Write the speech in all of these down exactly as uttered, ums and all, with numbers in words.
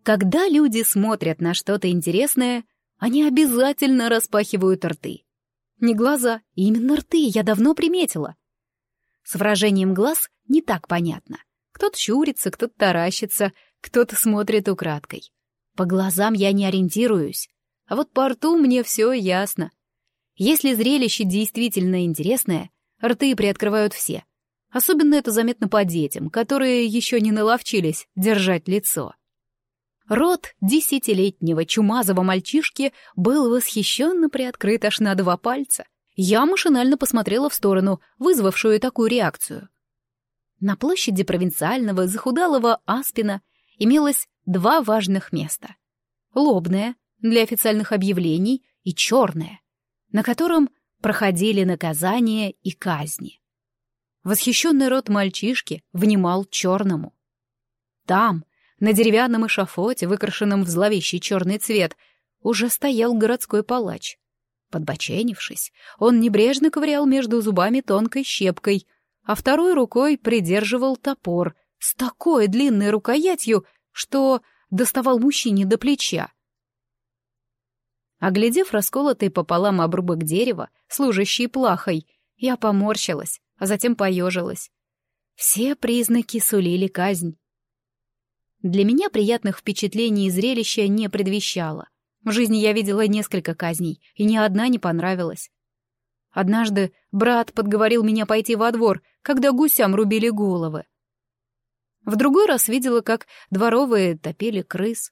Когда люди смотрят на что-то интересное, они обязательно распахивают рты. Не глаза, именно рты, я давно приметила. С выражением глаз не так понятно. Кто-то щурится, кто-то таращится, кто-то смотрит украдкой. По глазам я не ориентируюсь, а вот по рту мне все ясно. Если зрелище действительно интересное, рты приоткрывают все. Особенно это заметно по детям, которые еще не наловчились держать лицо. Рот десятилетнего чумазого мальчишки был восхищенно приоткрыт аж на два пальца. Я машинально посмотрела в сторону, вызвавшую такую реакцию. На площади провинциального захудалого Аспина имелось два важных места. Лобное, для официальных объявлений, и черное, на котором проходили наказания и казни. Восхищенный рот мальчишки внимал черному. Там, на деревянном эшафоте, выкрашенном в зловещий черный цвет, уже стоял городской палач. Подбоченившись, он небрежно ковырял между зубами тонкой щепкой, а второй рукой придерживал топор с такой длинной рукоятью, что доставал мужчине до плеча. Оглядев расколотый пополам обрубок дерева, служащий плахой, я поморщилась, а затем поежилась. Все признаки сулили казнь. Для меня приятных впечатлений и зрелища не предвещало. В жизни я видела несколько казней, и ни одна не понравилась. Однажды брат подговорил меня пойти во двор, когда гусям рубили головы. В другой раз видела, как дворовые топили крыс.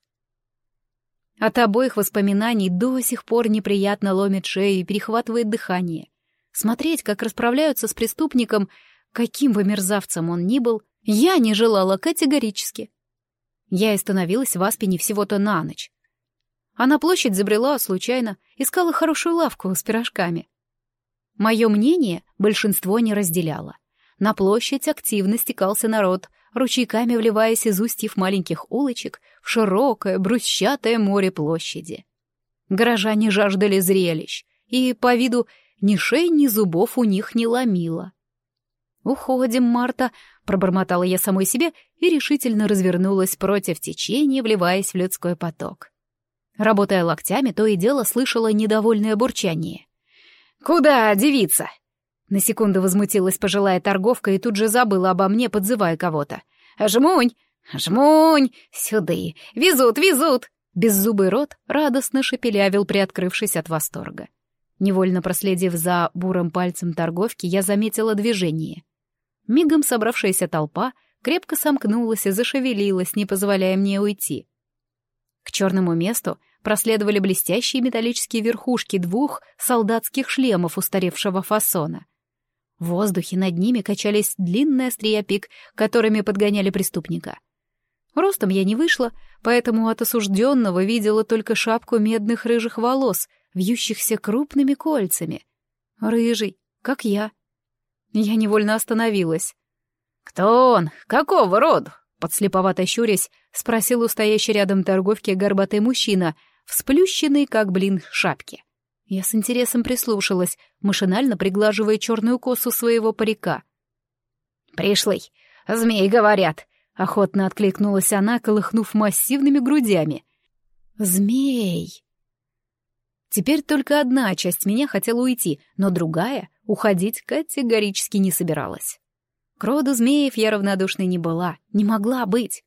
От обоих воспоминаний до сих пор неприятно ломит шею и перехватывает дыхание. Смотреть, как расправляются с преступником, каким бы мерзавцем он ни был, я не желала категорически. Я остановилась в Аспине всего-то на ночь. А на площадь забрела случайно, искала хорошую лавку с пирожками. Мое мнение большинство не разделяло. На площадь активно стекался народ, ручейками вливаясь из устьев маленьких улочек в широкое брусчатое море площади. Горожане жаждали зрелищ, и по виду ни шеи, ни зубов у них не ломило. «Уходим, Марта», — пробормотала я самой себе и решительно развернулась против течения, вливаясь в людской поток. Работая локтями, то и дело слышала недовольное бурчание. «Куда, девица?» На секунду возмутилась пожилая торговка и тут же забыла обо мне, подзывая кого-то. «Жмунь! Жмунь! Сюды! Везут, везут!» Беззубый рот радостно шепелявил, приоткрывшись от восторга. Невольно проследив за бурым пальцем торговки, я заметила движение. Мигом собравшаяся толпа крепко сомкнулась и зашевелилась, не позволяя мне уйти. К черному месту проследовали блестящие металлические верхушки двух солдатских шлемов устаревшего фасона. В воздухе над ними качались длинные острия пик, которыми подгоняли преступника. Ростом я не вышла, поэтому от осужденного видела только шапку медных рыжих волос, вьющихся крупными кольцами. Рыжий, как я. Я невольно остановилась. «Кто он? Какого роду?» Подслеповато щурясь, спросил у стоящей рядом торговки горбатый мужчина, всплющенный, как блин, шапки. Я с интересом прислушалась, машинально приглаживая черную косу своего парика. «Пришлый, змей, говорят», — охотно откликнулась она, колыхнув массивными грудями. «Змей!» Теперь только одна часть меня хотела уйти, но другая уходить категорически не собиралась. К роду змеев я равнодушной не была, не могла быть.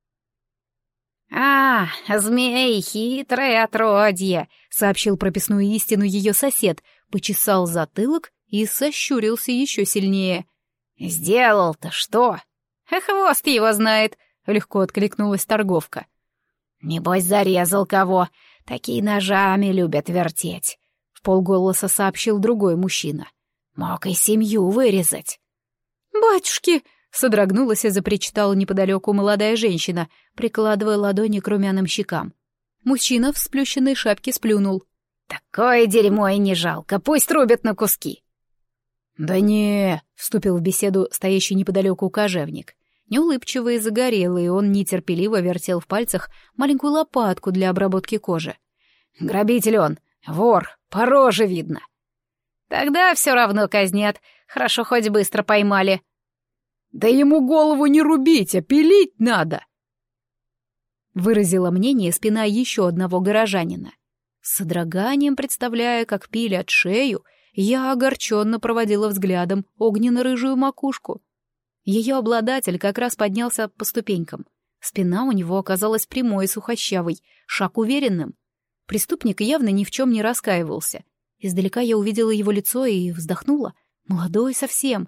«А, змей, хитрое отродье», — сообщил прописную истину ее сосед, почесал затылок и сощурился еще сильнее. «Сделал-то что?» «Хвост его знает», — легко откликнулась торговка. «Небось, зарезал кого. Такие ножами любят вертеть», — вполголоса сообщил другой мужчина. «Мог и семью вырезать». «Батюшки!» — содрогнулась и запричитала неподалеку молодая женщина, прикладывая ладони к румяным щекам. Мужчина в сплющенной шапке сплюнул. «Такое дерьмо и не жалко, пусть рубят на куски». «Да не!» — вступил в беседу стоящий неподалеку кожевник. Неулыбчивый и загорелый, он нетерпеливо вертел в пальцах маленькую лопатку для обработки кожи. «Грабитель он, вор, по роже видно». «Тогда все равно казнят, хорошо хоть быстро поймали». «Да ему голову не рубить, а пилить надо». выразила мнение спина еще одного горожанина. С содроганием представляя, как пилят шею, я огорченно проводила взглядом огненно-рыжую макушку. Ее обладатель как раз поднялся по ступенькам. Спина у него оказалась прямой и сухощавой, шаг уверенным. Преступник явно ни в чем не раскаивался. Издалека я увидела его лицо и вздохнула. Молодой совсем.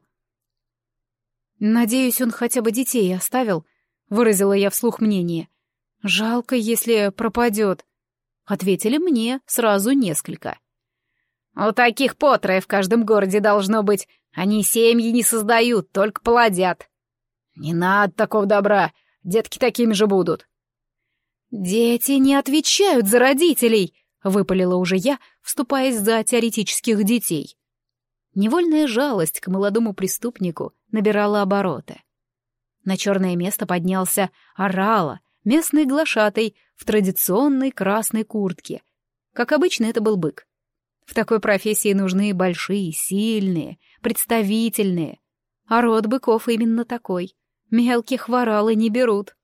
«Надеюсь, он хотя бы детей оставил», — выразила я вслух мнение. «Жалко, если пропадет». Ответили мне сразу несколько. «У таких потрое в каждом городе должно быть. Они семьи не создают, только плодят». «Не надо такого добра, детки такими же будут». «Дети не отвечают за родителей», — выпалила уже я, вступаясь за теоретических детей. Невольная жалость к молодому преступнику набирала обороты. На черное место поднялся Орала, местный глашатай в традиционной красной куртке. Как обычно, это был бык. В такой профессии нужны большие, сильные, представительные. А род быков именно такой. Мелких в оралы не берут.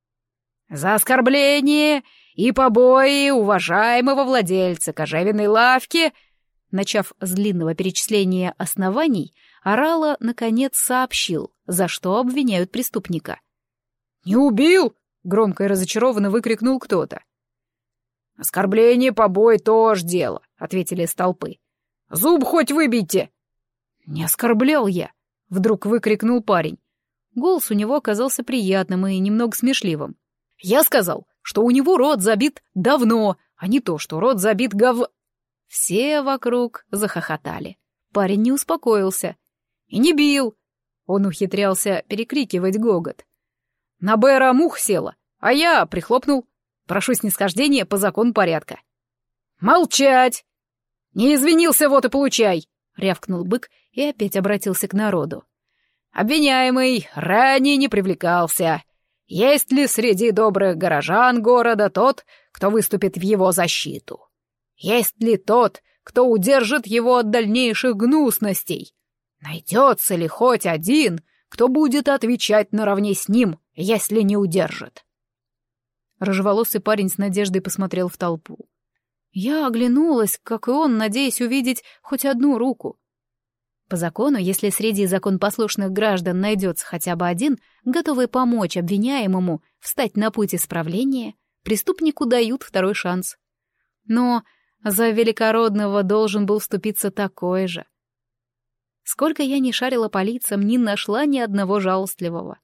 «За оскорбление и побои уважаемого владельца кожевенной лавки», начав с длинного перечисления оснований, Орала, наконец, сообщил, за что обвиняют преступника. «Не убил!» — громко и разочарованно выкрикнул кто-то. «Оскорбление, побои — тоже дело», — ответили из толпы. «Зуб хоть выбейте!» «Не оскорблял я!» — вдруг выкрикнул парень. Голос у него оказался приятным и немного смешливым. «Я сказал, что у него рот забит давно, а не то, что рот забит гов...» Все вокруг захохотали. Парень не успокоился. И не бил. Он ухитрялся перекрикивать гогот. «На Бэра мух села, а я прихлопнул. Прошу снисхождения по закону порядка». «Молчать! Не извинился, вот и получай!» — рявкнул бык и опять обратился к народу. «Обвиняемый ранее не привлекался. Есть ли среди добрых горожан города тот, кто выступит в его защиту? Есть ли тот, кто удержит его от дальнейших гнусностей? Найдется ли хоть один, кто будет отвечать наравне с ним, если не удержит?» Рыжеволосый парень с надеждой посмотрел в толпу. Я оглянулась, как и он, надеясь увидеть хоть одну руку. По закону, если среди законопослушных граждан найдется хотя бы один, готовый помочь обвиняемому встать на путь исправления, преступнику дают второй шанс. Но за великородного должен был вступиться такой же. Сколько я ни шарила по лицам, не нашла ни одного жалостливого.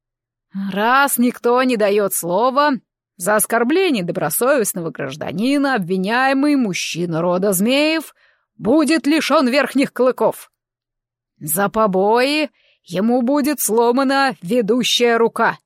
«Раз никто не дает слова, за оскорбление добросовестного гражданина обвиняемый мужчина рода Змеев будет лишен верхних клыков. За побои ему будет сломана ведущая рука».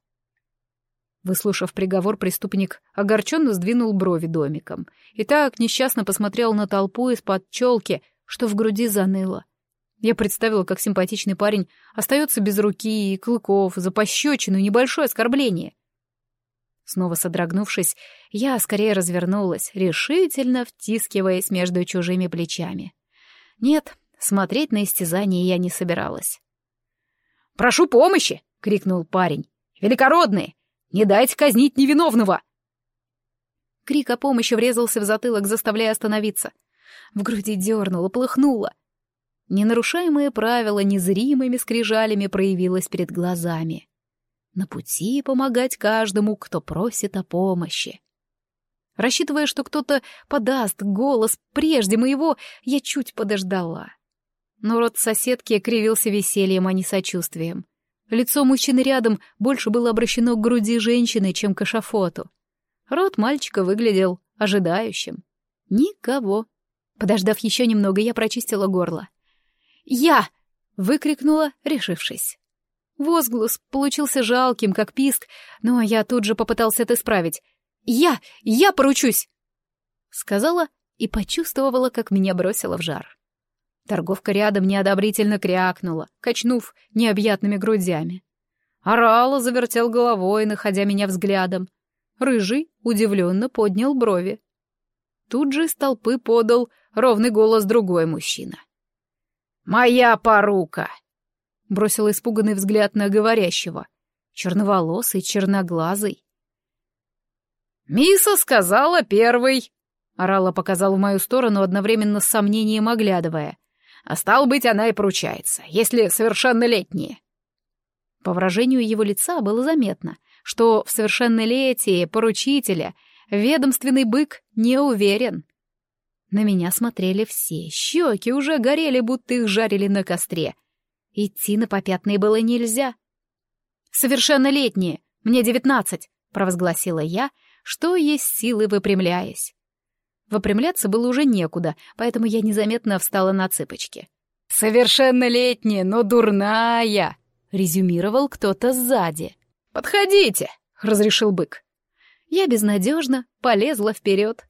Выслушав приговор, преступник огорченно сдвинул брови домиком и так несчастно посмотрел на толпу из-под челки, что в груди заныло. Я представила, как симпатичный парень остается без руки и клыков за пощечину и небольшое оскорбление. Снова содрогнувшись, я скорее развернулась, решительно втискиваясь между чужими плечами. Нет, смотреть на истязание я не собиралась. «Прошу помощи!» — крикнул парень. «Великородные! Не дайте казнить невиновного!» Крик о помощи врезался в затылок, заставляя остановиться. В груди дернуло, полыхнуло. Ненарушаемое правило незримыми скрижалями проявилось перед глазами. На пути помогать каждому, кто просит о помощи. Рассчитывая, что кто-то подаст голос прежде моего, я чуть подождала. Но рот соседки кривился весельем, а не сочувствием. Лицо мужчины рядом больше было обращено к груди женщины, чем к эшафоту. Рот мальчика выглядел ожидающим. Никого. Подождав еще немного, я прочистила горло. «Я!» — выкрикнула, решившись. Возглас получился жалким, как писк, но я тут же попытался это исправить. «Я! Я поручусь!» Сказала и почувствовала, как меня бросило в жар. Торговка рядом неодобрительно крякнула, качнув необъятными грудями. Орала завертел головой, находя меня взглядом. Рыжий удивленно поднял брови. Тут же из толпы подал ровный голос другой мужчина. «Моя порука!» — бросил испуганный взгляд на говорящего. Черноволосый, черноглазый. «Миса сказала первый», — Орала показал в мою сторону, одновременно с сомнением оглядывая. «А стал быть, она и поручается, если совершеннолетние». По выражению его лица было заметно, что в совершеннолетии поручителя ведомственный бык не уверен. На меня смотрели все, щеки уже горели, будто их жарили на костре. Идти на попятные было нельзя. «Совершеннолетние, мне девятнадцать», — провозгласила я, что есть силы, выпрямляясь. Выпрямляться было уже некуда, поэтому я незаметно встала на цыпочки. «Совершеннолетняя, но дурная», — резюмировал кто-то сзади. «Подходите», — разрешил бык. Я безнадежно полезла вперед.